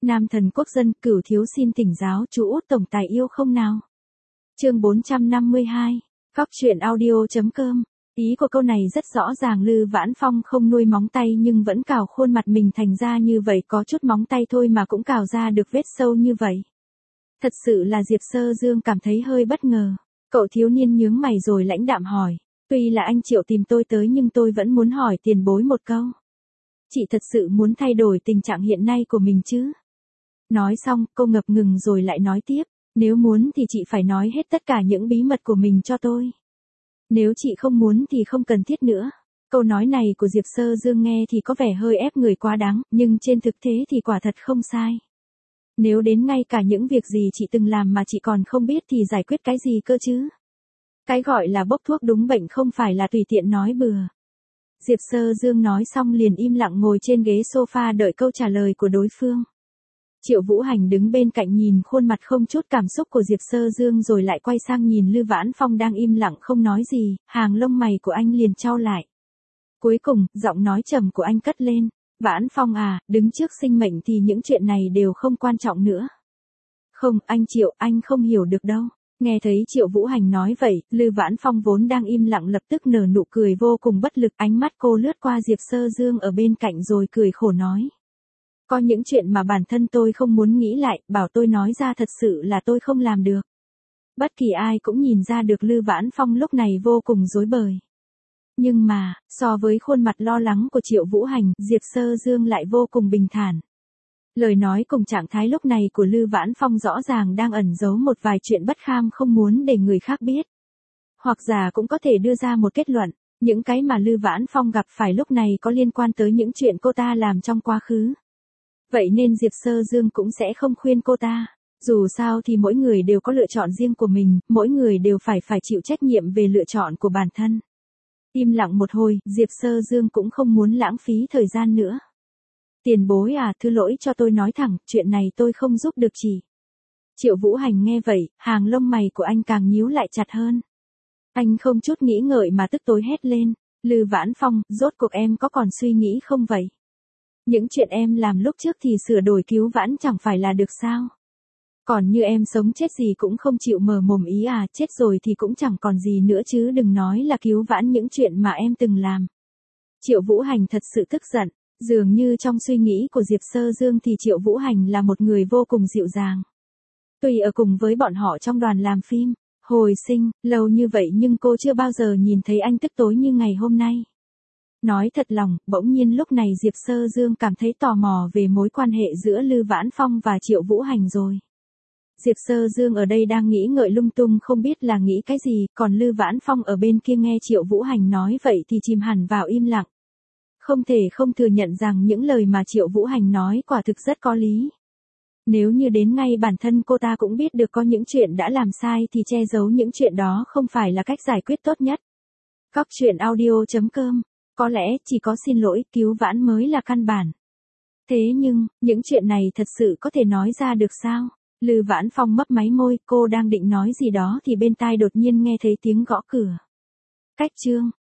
Nam thần quốc dân, Cửu thiếu xin tỉnh giáo, chú út tổng tài yêu không nào? Chương 452. Góc truyện audio.com. Ý của câu này rất rõ ràng, Lư Vãn Phong không nuôi móng tay nhưng vẫn cào khuôn mặt mình thành ra như vậy, có chút móng tay thôi mà cũng cào ra được vết sâu như vậy. Thật sự là Diệp Sơ Dương cảm thấy hơi bất ngờ. Cậu thiếu niên nhướng mày rồi lãnh đạm hỏi, tuy là anh Triệu tìm tôi tới nhưng tôi vẫn muốn hỏi tiền bối một câu. Chị thật sự muốn thay đổi tình trạng hiện nay của mình chứ? Nói xong, cô ngập ngừng rồi lại nói tiếp, nếu muốn thì chị phải nói hết tất cả những bí mật của mình cho tôi. Nếu chị không muốn thì không cần thiết nữa. Câu nói này của Diệp Sơ Dương nghe thì có vẻ hơi ép người quá đáng, nhưng trên thực tế thì quả thật không sai. Nếu đến ngay cả những việc gì chị từng làm mà chị còn không biết thì giải quyết cái gì cơ chứ? Cái gọi là bốc thuốc đúng bệnh không phải là tùy tiện nói bừa. Diệp Sơ Dương nói xong liền im lặng ngồi trên ghế sofa đợi câu trả lời của đối phương. Triệu Vũ Hành đứng bên cạnh nhìn khuôn mặt không chút cảm xúc của Diệp Sơ Dương rồi lại quay sang nhìn Lư Vãn Phong đang im lặng không nói gì, hàng lông mày của anh liền chau lại. Cuối cùng, giọng nói trầm của anh cất lên, Vãn Phong à, đứng trước sinh mệnh thì những chuyện này đều không quan trọng nữa. Không, anh Triệu, anh không hiểu được đâu. Nghe thấy Triệu Vũ Hành nói vậy, Lư Vãn Phong vốn đang im lặng lập tức nở nụ cười vô cùng bất lực, ánh mắt cô lướt qua Diệp Sơ Dương ở bên cạnh rồi cười khổ nói. Có những chuyện mà bản thân tôi không muốn nghĩ lại, bảo tôi nói ra thật sự là tôi không làm được. Bất kỳ ai cũng nhìn ra được Lư Vãn Phong lúc này vô cùng rối bời. Nhưng mà, so với khuôn mặt lo lắng của Triệu Vũ Hành, Diệp Sơ Dương lại vô cùng bình thản. Lời nói cùng trạng thái lúc này của Lư Vãn Phong rõ ràng đang ẩn giấu một vài chuyện bất kham không muốn để người khác biết. Hoặc giả cũng có thể đưa ra một kết luận, những cái mà Lư Vãn Phong gặp phải lúc này có liên quan tới những chuyện cô ta làm trong quá khứ. Vậy nên Diệp Sơ Dương cũng sẽ không khuyên cô ta. Dù sao thì mỗi người đều có lựa chọn riêng của mình, mỗi người đều phải chịu trách nhiệm về lựa chọn của bản thân. Im lặng một hồi, Diệp Sơ Dương cũng không muốn lãng phí thời gian nữa. Tiền bối à, thứ lỗi cho tôi nói thẳng, chuyện này tôi không giúp được chị. Triệu Vũ Hành nghe vậy, hàng lông mày của anh càng nhíu lại chặt hơn. Anh không chút nghĩ ngợi mà tức tối hét lên, Lư Vãn Phong, rốt cuộc em có còn suy nghĩ không vậy? Những chuyện em làm lúc trước thì sửa đổi cứu vãn chẳng phải là được sao? Còn như em sống chết gì cũng không chịu mở mồm ý à, chết rồi thì cũng chẳng còn gì nữa chứ đừng nói là cứu vãn những chuyện mà em từng làm. Triệu Vũ Hành thật sự tức giận, dường như trong suy nghĩ của Diệp Sơ Dương thì Triệu Vũ Hành là một người vô cùng dịu dàng. Tuy ở cùng với bọn họ trong đoàn làm phim, hồi sinh, lâu như vậy nhưng cô chưa bao giờ nhìn thấy anh tức tối như ngày hôm nay. Nói thật lòng, bỗng nhiên lúc này Diệp Sơ Dương cảm thấy tò mò về mối quan hệ giữa Lư Vãn Phong và Triệu Vũ Hành rồi. Diệp Sơ Dương ở đây đang nghĩ ngợi lung tung không biết là nghĩ cái gì, còn Lư Vãn Phong ở bên kia nghe Triệu Vũ Hành nói vậy thì chìm hẳn vào im lặng. Không thể không thừa nhận rằng những lời mà Triệu Vũ Hành nói quả thực rất có lý. Nếu như đến ngay bản thân cô ta cũng biết được có những chuyện đã làm sai thì che giấu những chuyện đó không phải là cách giải quyết tốt nhất. Góc truyện audio.com. Có lẽ chỉ có xin lỗi, cứu vãn mới là căn bản. Thế nhưng, những chuyện này thật sự có thể nói ra được sao? Lư Vãn Phong mấp máy môi, cô đang định nói gì đó thì bên tai đột nhiên nghe thấy tiếng gõ cửa. Cách chương.